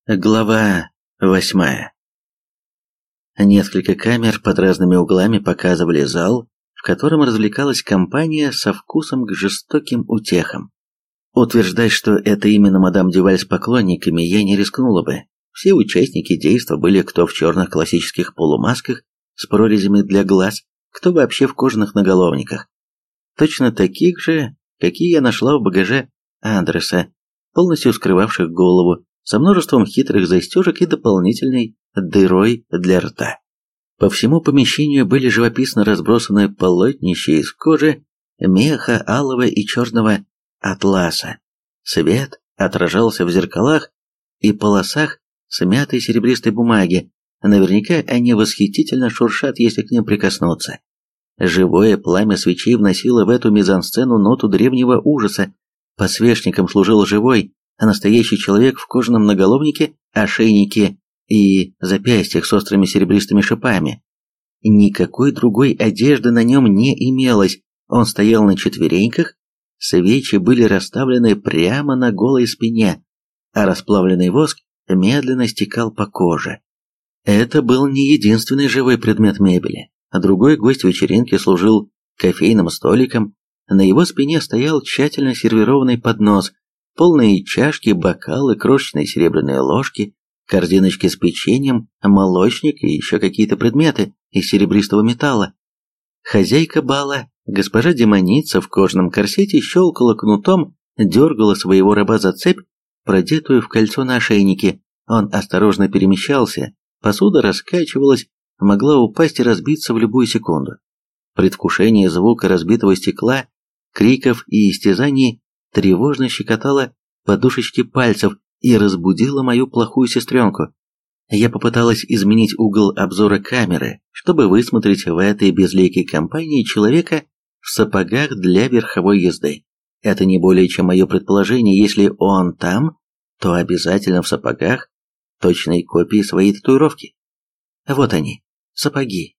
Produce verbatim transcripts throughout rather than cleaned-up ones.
Глава восьмая. Несколько камер под разными углами показывали зал, в котором развлекалась компания со вкусом к жестоким утехам. Утверждать, что это именно мадам Дюваль с поклонниками, я не рискнула бы. Все участники действа были кто в черных классических полумасках с прорезями для глаз, кто вообще в кожаных наголовниках. Точно таких же, какие я нашла в багаже Андреса, полностью скрывавших голову, со множеством хитрых застежек и дополнительной дырой для рта. По всему помещению были живописно разбросаны полотнища из кожи, меха, алого и черного атласа. Свет отражался в зеркалах и полосах смятой серебристой бумаги. Наверняка они восхитительно шуршат, если к ним прикоснуться. Живое пламя свечей вносило в эту мизансцену ноту древнего ужаса. Посвечником служил живой, а настоящий человек в кожаном наголовнике, ошейнике и запястьях с острыми серебристыми шипами. Никакой другой одежды на нем не имелось, он стоял на четвереньках, свечи были расставлены прямо на голой спине, а расплавленный воск медленно стекал по коже. Это был не единственный живой предмет мебели. Другой гость вечеринки служил кофейным столиком, на его спине стоял тщательно сервированный поднос, полные чашки, бокалы, крошечные серебряные ложки, корзиночки с печеньем, молочник и еще какие-то предметы из серебристого металла. Хозяйка бала, госпожа демоница в кожаном корсете, щелкала кнутом, дергала своего раба за цепь, продетую в кольцо на ошейнике. Он осторожно перемещался, посуда раскачивалась, могла упасть и разбиться в любую секунду. Предвкушение звука разбитого стекла, криков и истязаний тревожно щекотало подушечки пальцев и разбудило мою плохую сестренку. Я попыталась изменить угол обзора камеры, чтобы высмотреть в этой безликой компании человека в сапогах для верховой езды. Это не более чем мое предположение, если он там, то обязательно в сапогах, точной копии своей татуировки. Вот они, сапоги.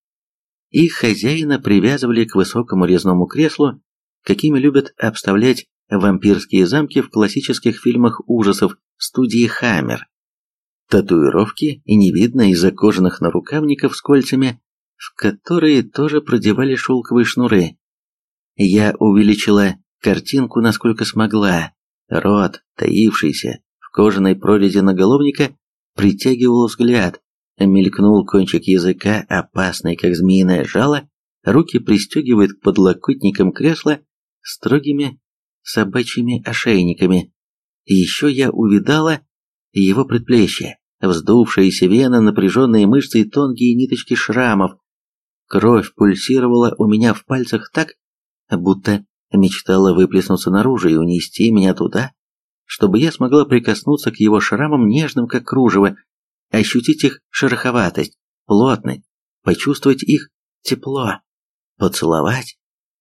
Их хозяина привязывали к высокому резному креслу, какими любят обставлять вампирские замки в классических фильмах ужасов студии Хаммер. Татуировки и не видно из-за кожаных нарукавников с кольцами, в которые тоже продевали шелковые шнуры. Я увеличила картинку насколько смогла. Рот, таившийся в кожаной прорези наголовника, притягивал взгляд. Мелькнул кончик языка, опасный как змеиное жало, руки пристегивают к подлокотникам кресла строгими собачьими ошейниками. И еще я увидала его предплечье, вздувшиеся вены, напряженные мышцы и тонкие ниточки шрамов. Кровь пульсировала у меня в пальцах так, будто мечтала выплеснуться наружу и унести меня туда, чтобы я смогла прикоснуться к его шрамам нежным, как кружево, ощутить их шероховатость, плотность, почувствовать их тепло, поцеловать.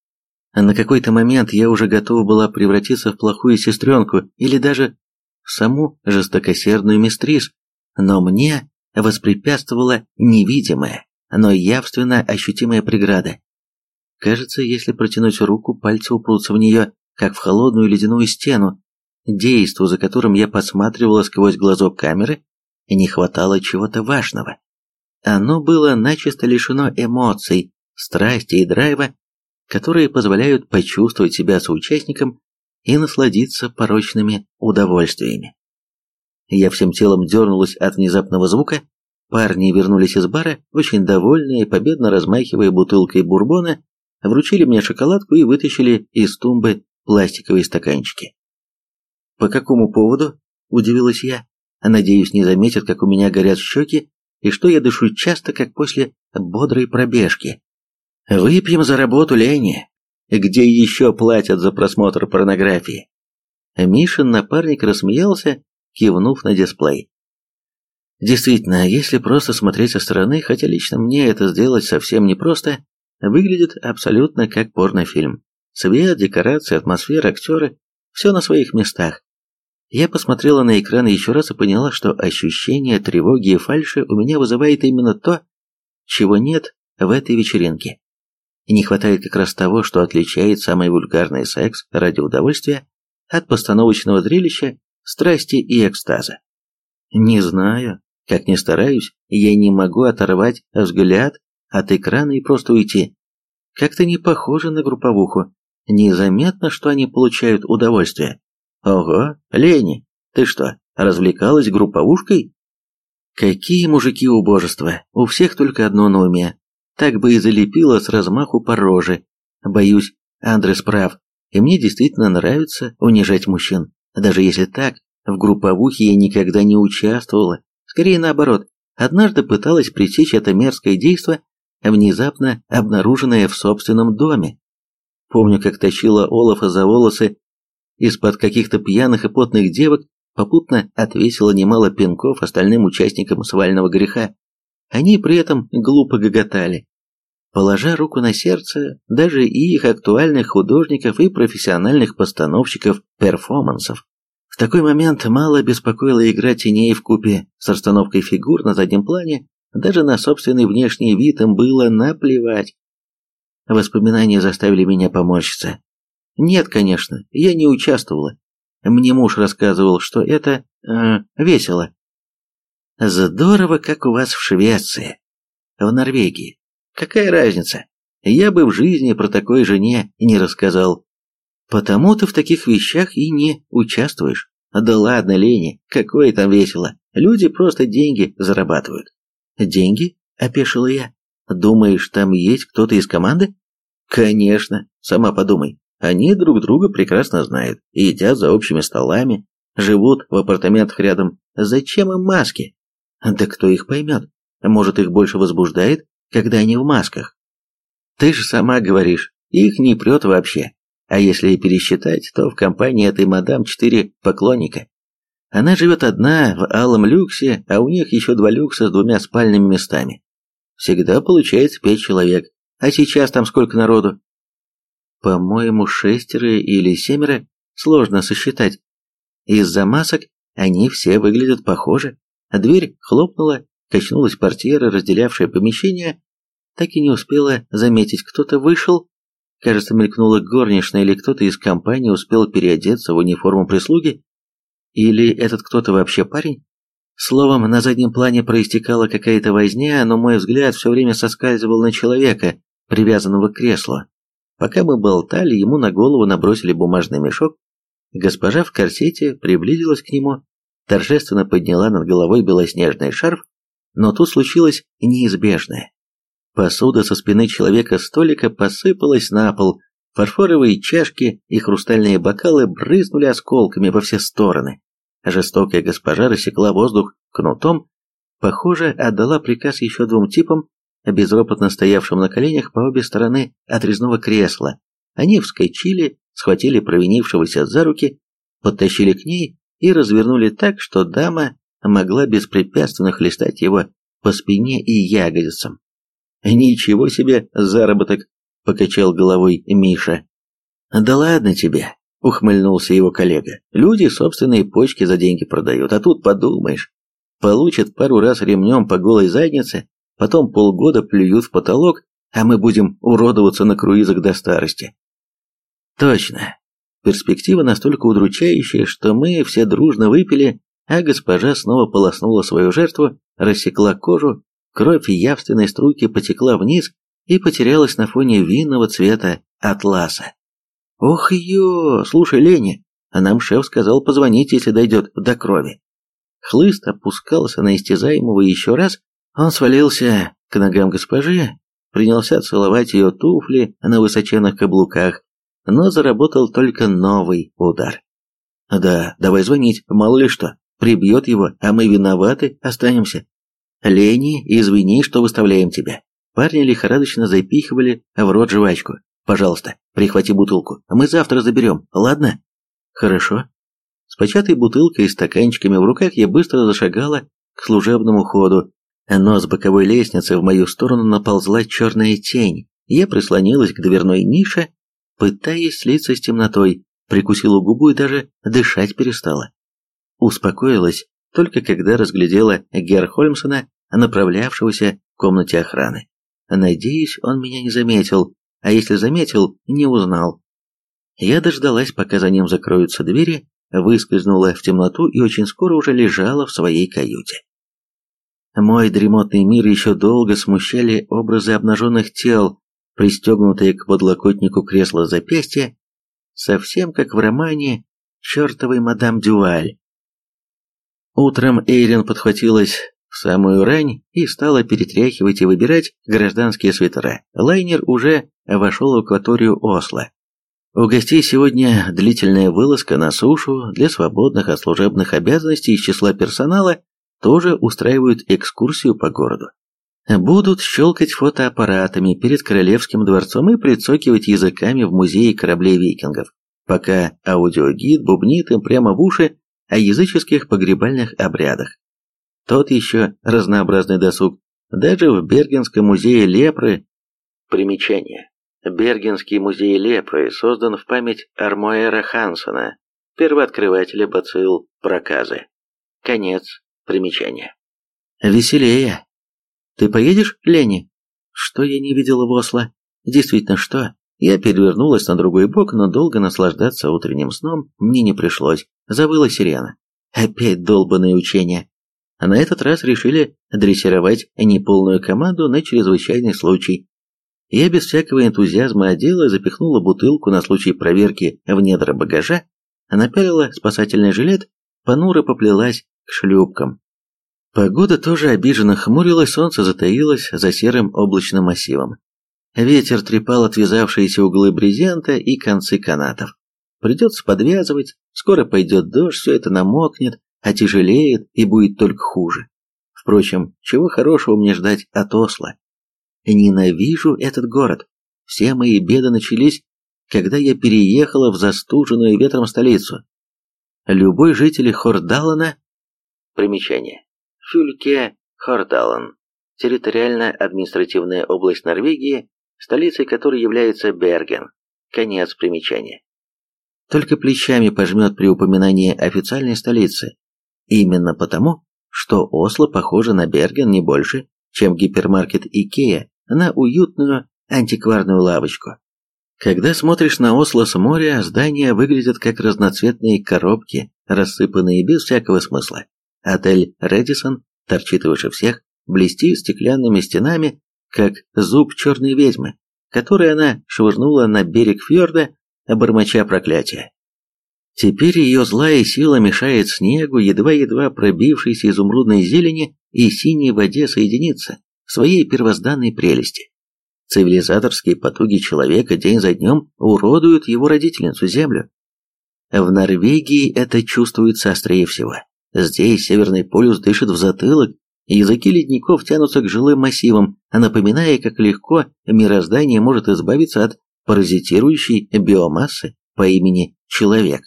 На какой-то момент я уже готова была превратиться в плохую сестренку или даже в саму жестокосердную мистрис, но мне воспрепятствовала невидимая, но явственно ощутимая преграда. Кажется, если протянуть руку, пальцы упрутся в нее, как в холодную ледяную стену. Действо, за которым я подсматривала сквозь глазок камеры, и не хватало чего-то важного. Оно было начисто лишено эмоций, страсти и драйва, которые позволяют почувствовать себя соучастником и насладиться порочными удовольствиями. Я всем телом дернулась от внезапного звука, парни вернулись из бара, очень довольные, победно размахивая бутылкой бурбона, вручили мне шоколадку и вытащили из тумбы пластиковые стаканчики. «По какому поводу?» – удивилась я. «Надеюсь, не заметят, как у меня горят щеки, и что я дышу часто, как после бодрой пробежки. Выпьем за работу, Лени. Где еще платят за просмотр порнографии?» Мишин напарник рассмеялся, кивнув на дисплей. Действительно, если просто смотреть со стороны, хотя лично мне это сделать совсем непросто, выглядит абсолютно как порнофильм. Свет, декорации, атмосфера, актеры – все на своих местах. Я посмотрела на экран еще раз и поняла, что ощущение тревоги и фальши у меня вызывает именно то, чего нет в этой вечеринке. И не хватает как раз того, что отличает самый вульгарный секс ради удовольствия от постановочного зрелища, страсти и экстаза. Не знаю. Как ни стараюсь, я не могу оторвать взгляд от экрана и просто уйти. Как-то не похоже на групповуху. Незаметно, что они получают удовольствие. Ого, Лени, ты что, развлекалась групповушкой? Какие мужики убожества, у всех только одно на уме. Так бы и залепило с размаху по роже. Боюсь, Андрес прав, и мне действительно нравится унижать мужчин. Даже если так, в групповухе я никогда не участвовала. Скорее наоборот, однажды пыталась пресечь это мерзкое действо, внезапно обнаруженное в собственном доме. Помню, как тащила Олафа за волосы из-под каких-то пьяных и потных девок, попутно отвесила немало пинков остальным участникам свального греха. Они при этом глупо гоготали. Положа руку на сердце, даже и их актуальных художников и профессиональных постановщиков перформансов. В такой момент мало беспокоила игра теней вкупе с расстановкой фигур на заднем плане, даже на собственный внешний вид им было наплевать. Воспоминания заставили меня поморщиться. Нет, конечно, я не участвовала. Мне муж рассказывал, что это э, весело. Здорово, как у вас в Швеции. В Норвегии. Какая разница? Я бы в жизни про такой жене не рассказал. Потому ты в таких вещах и не участвуешь. Да ладно, Лени, какое там весело. Люди просто деньги зарабатывают. Деньги? Опешила я. Думаешь, там есть кто-то из команды? Конечно, сама подумай. Они друг друга прекрасно знают, едят за общими столами, живут в апартаментах рядом. Зачем им маски? Да кто их поймет? Может, их больше возбуждает, когда они в масках? Ты же сама говоришь, их не прет вообще. А если пересчитать, то в компании этой мадам четыре поклонника. Она живет одна в алом люксе, а у них еще два люкса с двумя спальными местами. Всегда получается пять человек. А сейчас там сколько народу? По-моему, шестеро или семеро, сложно сосчитать. Из-за масок они все выглядят похоже. Дверь хлопнула, качнулась портьера, разделявшая помещение. Так и не успела заметить, кто-то вышел. Кажется, мелькнула горничная или кто-то из компании успел переодеться в униформу прислуги. Или этот кто-то вообще парень? Словом, на заднем плане проистекала какая-то возня, но мой взгляд все время соскальзывал на человека, привязанного к креслу. Пока мы болтали, ему на голову набросили бумажный мешок. Госпожа в корсете приблизилась к нему, торжественно подняла над головой белоснежный шарф, но тут случилось неизбежное. Посуда со спины человека-столика посыпалась на пол, фарфоровые чашки и хрустальные бокалы брызнули осколками во все стороны. Жестокая госпожа рассекла воздух кнутом, похоже, отдала приказ еще двум типам, безропотно стоявшим на коленях по обе стороны от резного кресла. Они вскочили, схватили провинившегося за руки, подтащили к ней и развернули так, что дама могла беспрепятственно хлестать его по спине и ягодицам. «Ничего себе заработок!» — покачал головой Миша. «Да ладно тебе!» — ухмыльнулся его коллега. «Люди собственные почки за деньги продают, а тут подумаешь, получат пару раз ремнем по голой заднице, потом полгода плюют в потолок, а мы будем уродоваться на круизах до старости». Точно. Перспектива настолько удручающая, что мы все дружно выпили, а госпожа снова полоснула свою жертву, рассекла кожу, кровь явственной струйки потекла вниз и потерялась на фоне винного цвета атласа. «Ох, ё! Слушай, Леня, а нам шеф сказал позвонить, если дойдет до крови». Хлыст опускался на истязаемого еще раз, он свалился к ногам госпожи, принялся целовать ее туфли на высоченных каблуках, но заработал только новый удар. «Да, давай звонить, мало ли что, прибьет его, а мы виноваты останемся. Лени, извини, что выставляем тебя». Парни лихорадочно запихивали в рот жвачку. «Пожалуйста, прихвати бутылку, мы завтра заберем, ладно?» «Хорошо». С початой бутылкой и стаканчиками в руках я быстро зашагала к служебному ходу, но с боковой лестницы в мою сторону наползла черная тень. Я прислонилась к дверной нише, пытаясь слиться с темнотой, прикусила губу и даже дышать перестала. Успокоилась только когда разглядела Герхольмсона, направлявшегося в комнате охраны. Надеюсь, он меня не заметил, а если заметил, не узнал. Я дождалась, пока за ним закроются двери, выскользнула в темноту и очень скоро уже лежала в своей каюте. Мой дремотный мир еще долго смущали образы обнаженных тел, пристегнутые к подлокотнику кресла запястья, совсем как в романе «Чертовой мадам Дюваль». Утром Эйрин подхватилась в самую рань и стала перетряхивать и выбирать гражданские свитера. Лайнер уже вошел в акваторию Осло. У гостей сегодня длительная вылазка на сушу, для свободных от служебных обязанностей из числа персонала тоже устраивают экскурсию по городу. Будут щелкать фотоаппаратами перед Королевским дворцом и прицокивать языками в музее кораблей викингов, пока аудиогид бубнит им прямо в уши о языческих погребальных обрядах. Тот еще разнообразный досуг. Даже в Бергенском музее лепры. Примечание. Бергенский музей лепры создан в память Армоэра Хансена, первооткрывателя бацилл проказы. Конец примечания. Веселее. Ты поедешь, Ленни? Что я не видела в Осло? Действительно, что? Я перевернулась на другой бок, но долго наслаждаться утренним сном мне не пришлось. Завыла сирена. Опять долбаные учения. А на этот раз решили дрессировать неполную команду на чрезвычайный случай. Я без всякого энтузиазма одела и запихнула бутылку на случай проверки в недра багажа, напялила спасательный жилет, понуро поплелась к шлюпкам. Погода тоже обиженно хмурилась, солнце затаилось за серым облачным массивом. Ветер трепал отвязавшиеся углы брезента и концы канатов. Придется подвязывать, скоро пойдет дождь, все это намокнет, отяжелеет и будет только хуже. Впрочем, чего хорошего мне ждать от Осло? Ненавижу этот город. Все мои беды начались, когда я переехала в застуженную ветром столицу. Любой житель Хордалана... Примечание. Фюльке Хордалан. Территориально-административная область Норвегии, столицей которой является Берген. Конец примечания. Только плечами пожмет при упоминании официальной столицы. Именно потому, что Осло похоже на Берген не больше, чем гипермаркет Икеа на уютную антикварную лавочку. Когда смотришь на Осло с моря, здания выглядят как разноцветные коробки, рассыпанные без всякого смысла. Отель «Рэдисон» торчит выше всех, блестит стеклянными стенами, как зуб черной ведьмы, который она швырнула на берег фьорда, бормоча проклятия. Теперь ее злая сила мешает снегу, едва-едва пробившейся изумрудной зелени и синей воде соединиться в своей первозданной прелести. Цивилизаторские потуги человека день за днем уродуют его родительницу Землю. В Норвегии это чувствуется острее всего. Здесь Северный полюс дышит в затылок, языки ледников тянутся к жилым массивам, напоминая, как легко мироздание может избавиться от паразитирующей биомассы по имени человек.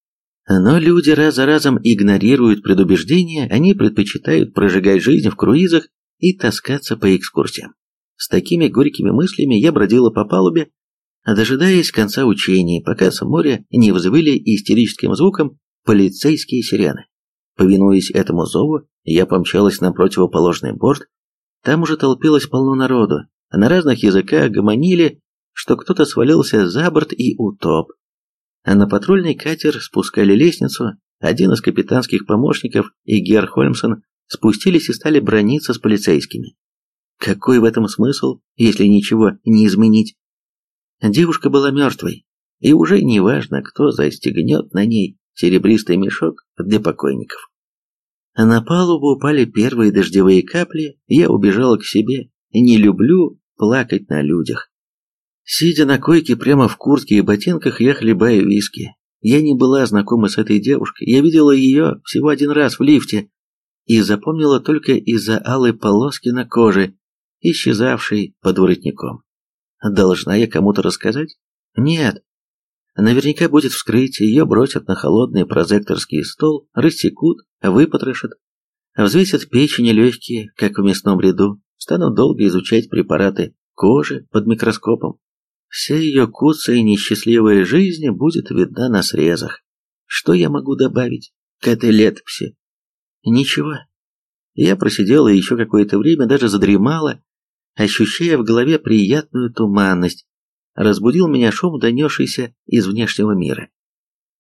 Но люди раз за разом игнорируют предубеждения, они предпочитают прожигать жизнь в круизах и таскаться по экскурсиям. С такими горькими мыслями я бродила по палубе, дожидаясь конца учений, пока с моря не взвыли истерическим звуком полицейские сирены. Повинуясь этому зову, я помчалась на противоположный борт. Там уже толпилось полно народу, на разных языках гомонили, что кто-то свалился за борт и утоп. А на патрульный катер спускали лестницу, один из капитанских помощников и Герр Хольмсон спустились и стали браниться с полицейскими. Какой в этом смысл, если ничего не изменить? Девушка была мертвой, и уже не важно, кто застегнет на ней серебристый мешок для покойников. На палубу упали первые дождевые капли, я убежала к себе, не люблю плакать на людях. Сидя на койке прямо в куртке и ботинках, я хлебаю виски. Я не была знакома с этой девушкой, я видела ее всего один раз в лифте и запомнила только из-за алой полоски на коже, исчезавшей под воротником. Должна я кому-то рассказать? Нет. Наверняка будет вскрытие, ее бросят на холодный прозекторский стол, рассекут, выпотрошат, взвесят печень и легкие, как в мясном ряду, станут долго изучать препараты кожи под микроскопом. Вся ее куцая и несчастливая жизнь будет видна на срезах. Что я могу добавить к этой летописи? Ничего. Я просидела еще какое-то время, даже задремала, ощущая в голове приятную туманность. Разбудил меня шум, донесшийся из внешнего мира.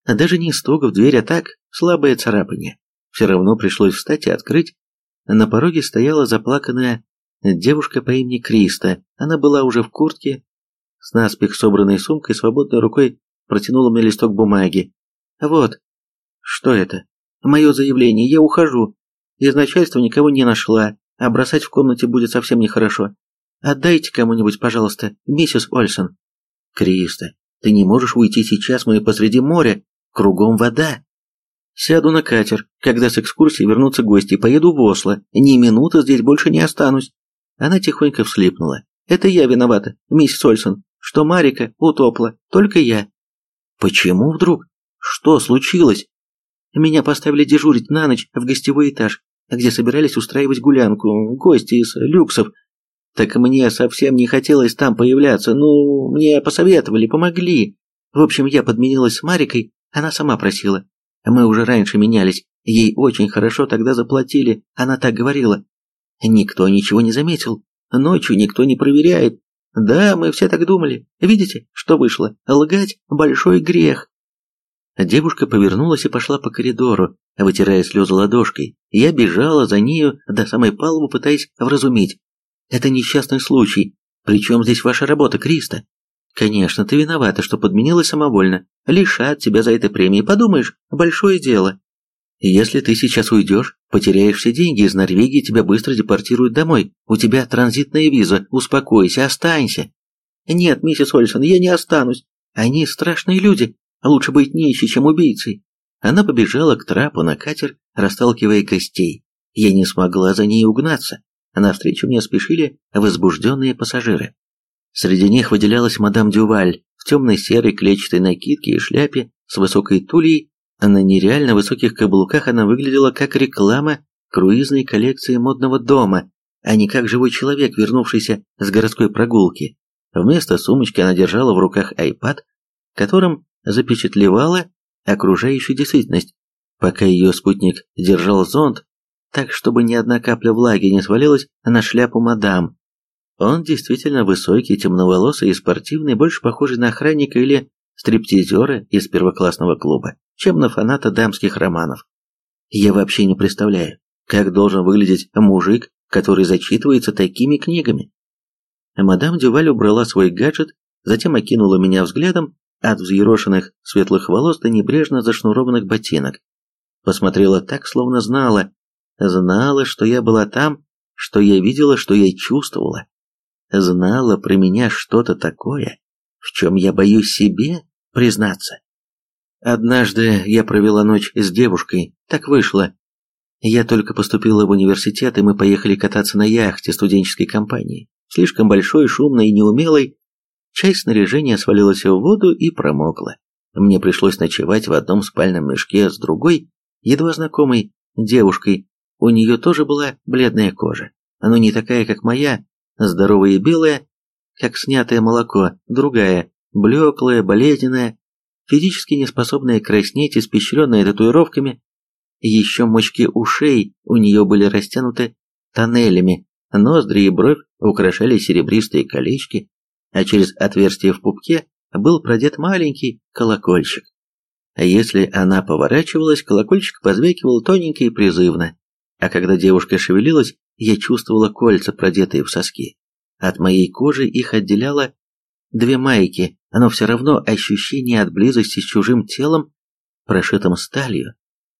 Даже не стук в дверь, а так, слабое царапание. Все равно пришлось встать и открыть. На пороге стояла заплаканная девушка по имени Криста. Она была уже в куртке, с наспех собранной сумкой, свободной рукой протянула мне листок бумаги. «Вот». «Что это?» «Мое заявление. Я ухожу. Из начальства никого не нашла, а бросать в комнате будет совсем нехорошо. Отдайте кому-нибудь, пожалуйста, миссис Ольсон». «Криста, ты не можешь уйти сейчас, мы посреди моря, кругом вода». «Сяду на катер, когда с экскурсии вернутся гости, поеду в Осло, ни минуты здесь больше не останусь». Она тихонько всхлипнула. «Это я виновата, миссис Ольсон, что Марика утопла, только я». «Почему вдруг? Что случилось?» «Меня поставили дежурить на ночь в гостевой этаж, где собирались устраивать гулянку, гости из люксов. Так мне совсем не хотелось там появляться, ну, мне посоветовали, помогли. В общем, я подменилась с Марикой, она сама просила. Мы уже раньше менялись, ей очень хорошо тогда заплатили, она так говорила. Никто ничего не заметил, ночью никто не проверяет. Да, мы все так думали. Видите, что вышло? Лгать – большой грех». Девушка повернулась и пошла по коридору, вытирая слезы ладошкой. Я бежала за нею до самой палубы, пытаясь вразумить. «Это несчастный случай. Причем здесь ваша работа, Криста? Конечно, ты виновата, что подменилась самовольно. Лишат тебя за это премии. Подумаешь, большое дело. Если ты сейчас уйдешь, потеряешь все деньги, из Норвегии тебя быстро депортируют домой. У тебя транзитная виза. Успокойся, останься». «Нет, миссис Ольсон, я не останусь. Они страшные люди. Лучше быть нищей, чем убийцей». Она побежала к трапу на катер, расталкивая гостей. Я не смогла за ней угнаться. Навстречу мне спешили возбужденные пассажиры. Среди них выделялась мадам Дюваль в темной серой клетчатой накидке и шляпе с высокой тульей. На нереально высоких каблуках она выглядела как реклама круизной коллекции модного дома, а не как живой человек, вернувшийся с городской прогулки. Вместо сумочки она держала в руках айпад, которым запечатлевала окружающую действительность, пока ее спутник держал зонт, так чтобы ни одна капля влаги не свалилась на шляпу мадам. Он действительно высокий, темноволосый и спортивный, больше похожий на охранника или стриптизера из первоклассного клуба, чем на фаната дамских романов. Я вообще не представляю, как должен выглядеть мужик, который зачитывается такими книгами. Мадам Дюваль убрала свой гаджет, затем окинула меня взглядом от взъерошенных светлых волос до небрежно зашнурованных ботинок. Посмотрела так, словно знала, знала, что я была там, что я видела, что я чувствовала. Знала про меня что-то такое, в чем я боюсь себе признаться. Однажды я провела ночь с девушкой, так вышло. Я только поступила в университет, и мы поехали кататься на яхте студенческой компании. Слишком большой, шумной и неумелой. Часть снаряжения свалилась в воду и промокла. Мне пришлось ночевать в одном спальном мешке с другой, едва знакомой девушкой. У нее тоже была бледная кожа, но не такая, как моя, здоровая и белая, как снятое молоко, другая, блеклая, болезненная, физически неспособная краснеть, испещренная татуировками. Еще мочки ушей у нее были растянуты тоннелями, ноздри и бровь украшали серебристые колечки, а через отверстие в пупке был продет маленький колокольчик. А если она поворачивалась, колокольчик позвякивал тоненько и призывно. А когда девушка шевелилась, я чувствовала кольца, продетые в соски. От моей кожи их отделяло две майки, но все равно ощущение от близости с чужим телом, прошитым сталью,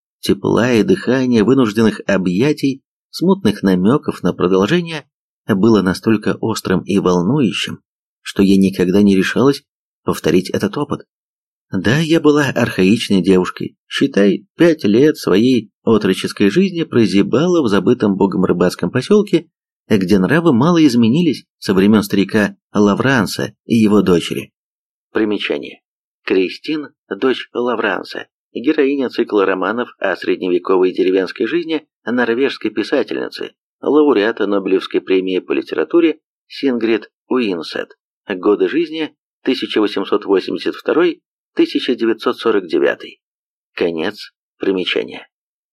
тепла и дыхания, вынужденных объятий, смутных намеков на продолжение, было настолько острым и волнующим, что я никогда не решалась повторить этот опыт. Да, я была архаичной девушкой, считай, пять лет своей отроческой жизни прозябала в забытом богом рыбацком поселке, где нравы мало изменились со времен старика Лавранса и его дочери. Примечание. Кристин, дочь Лавранса, героиня цикла романов о средневековой деревенской жизни норвежской писательницы, лауреата Нобелевской премии по литературе Сингрид Уинсет. Годы жизни тысяча восемьсот восемьдесят второй — тысяча девятьсот сорок девятый. Конец примечания.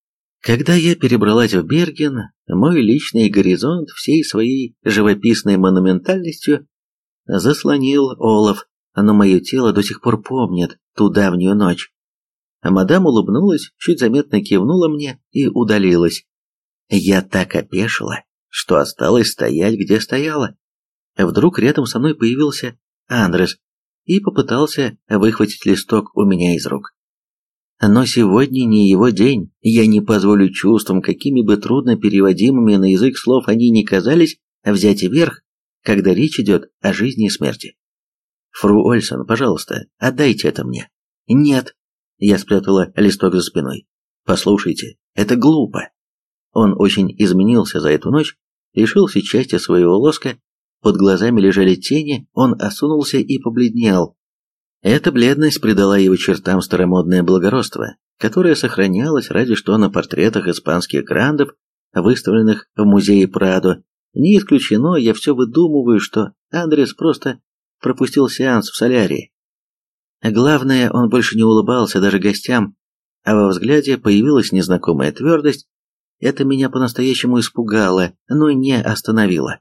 Когда я перебралась в Берген, мой личный горизонт всей своей живописной монументальностью заслонил олов, но мое тело до сих пор помнит ту давнюю ночь. А мадам улыбнулась, чуть заметно кивнула мне и удалилась. Я так опешила, что осталась стоять, где стояла. Вдруг рядом со мной появился Андрес и попытался выхватить листок у меня из рук. Но сегодня не его день, я не позволю чувствам, какими бы трудно переводимыми на язык слов они ни казались, взять верх, когда речь идет о жизни и смерти. Фру Ольсон, пожалуйста, отдайте это мне. Нет. Я спрятала листок за спиной. Послушайте, это глупо. Он очень изменился за эту ночь, лишился части своего лоска, под глазами лежали тени, он осунулся и побледнел. Эта бледность придала его чертам старомодное благородство, которое сохранялось разве что на портретах испанских грандов, выставленных в музее Прадо. Не исключено, я все выдумываю, что Андрес просто пропустил сеанс в солярии. Главное, он больше не улыбался даже гостям, а во взгляде появилась незнакомая твердость. Это меня по-настоящему испугало, но не остановило.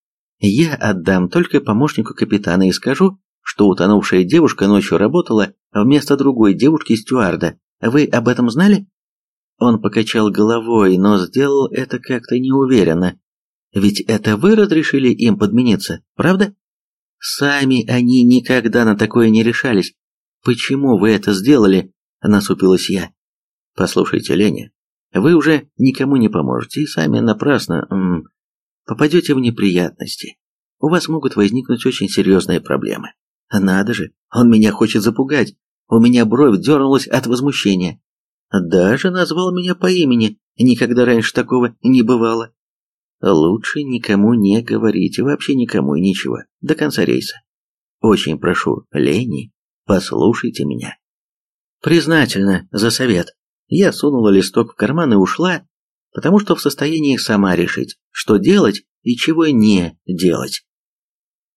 Я отдам только помощнику капитана и скажу, что утонувшая девушка ночью работала вместо другой девушки-стюарда. Вы об этом знали? Он покачал головой, но сделал это как-то неуверенно. Ведь это вы разрешили им подмениться, правда? Сами они никогда на такое не решались. Почему вы это сделали? Насупилась я. Послушайте, Леня, вы уже никому не поможете и сами напрасно м, попадете в неприятности. У вас могут возникнуть очень серьезные проблемы. Надо же, он меня хочет запугать. У меня бровь дернулась от возмущения. Даже назвал меня по имени. Никогда раньше такого не бывало. Лучше никому не говорите, вообще никому и ничего, до конца рейса. Очень прошу, Лени, послушайте меня. Признательна за совет. Я сунула листок в карман и ушла, потому что в состоянии сама решить, что делать и чего не делать.